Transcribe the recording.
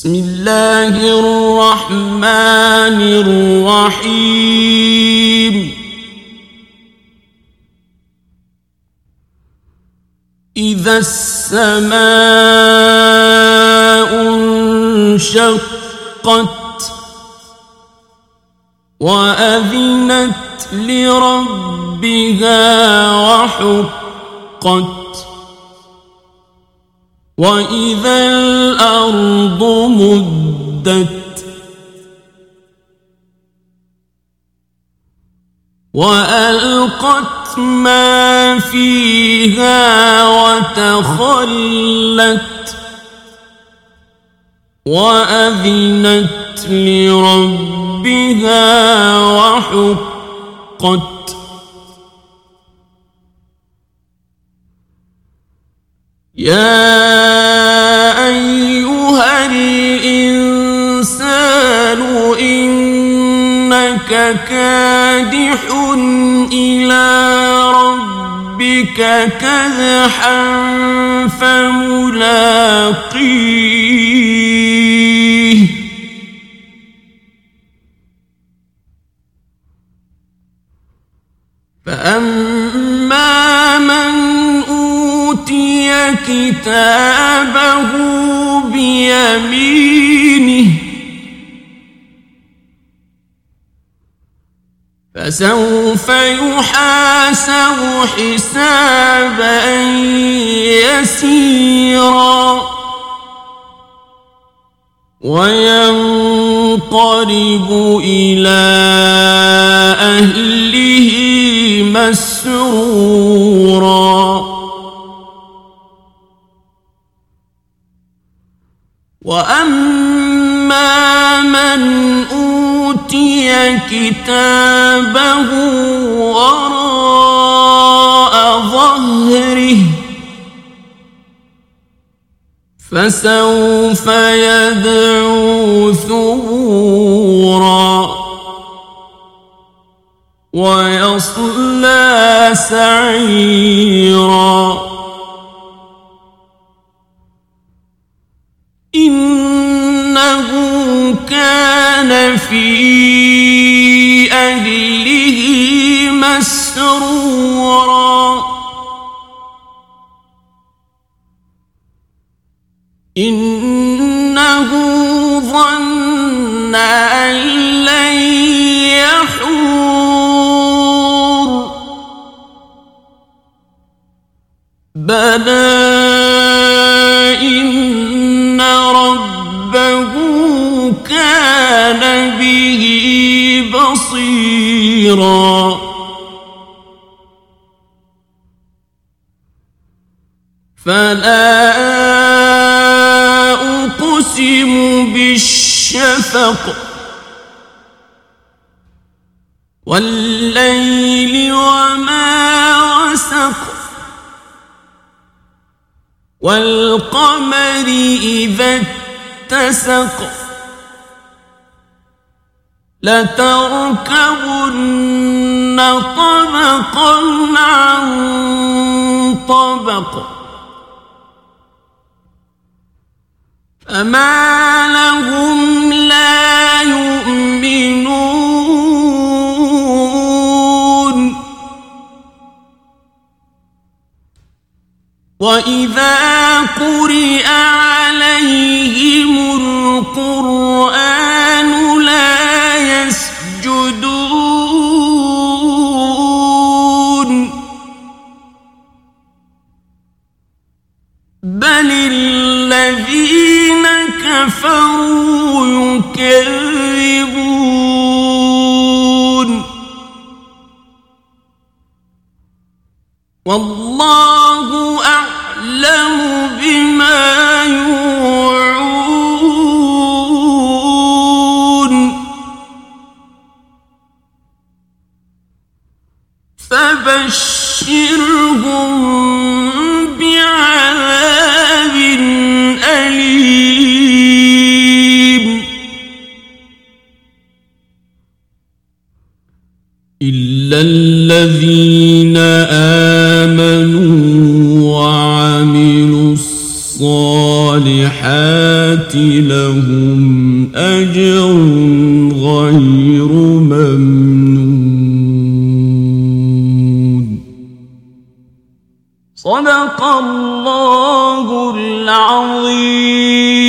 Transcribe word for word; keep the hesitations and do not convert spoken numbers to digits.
بسم الله الرحمن الرحيم إذا السماء انشقت وأذنت لربها وحقت وإذا الأرض مدت وألقت ما فيها وتخلت وأذنت لربها وحقت يا أيها الإنسان إنك كادح إلى ربك كدحا فملاقيه فأما من أوتي كتابه بيمينه فسوف يحاسب حسابا يسيرا وينقلب إلى أهله مسرورا وأما من أوتي كتابه وراء ظهره فسوف يدعو ثبورا ويصلى سعيرا إنه كان في أهله مسرورا إنه ظن أن لن يحور بلى إن ربه كان به بصيرا فلا أقسم بالشفق والليل وما وسق والقمر إذا اتسق لتركبن طبقا عن طبق فما لهم لا يؤمنون وإذا قرئ عليهم القرآن لا يسجدون بل الذين كفروا يكذبون والله أعلم بما يوعون فبشرهم بعذاب أليم إلا الذين آمنوا وعملوا الصالحات الآخرة لهم أجر غير ممنون. صدق الله العظيم.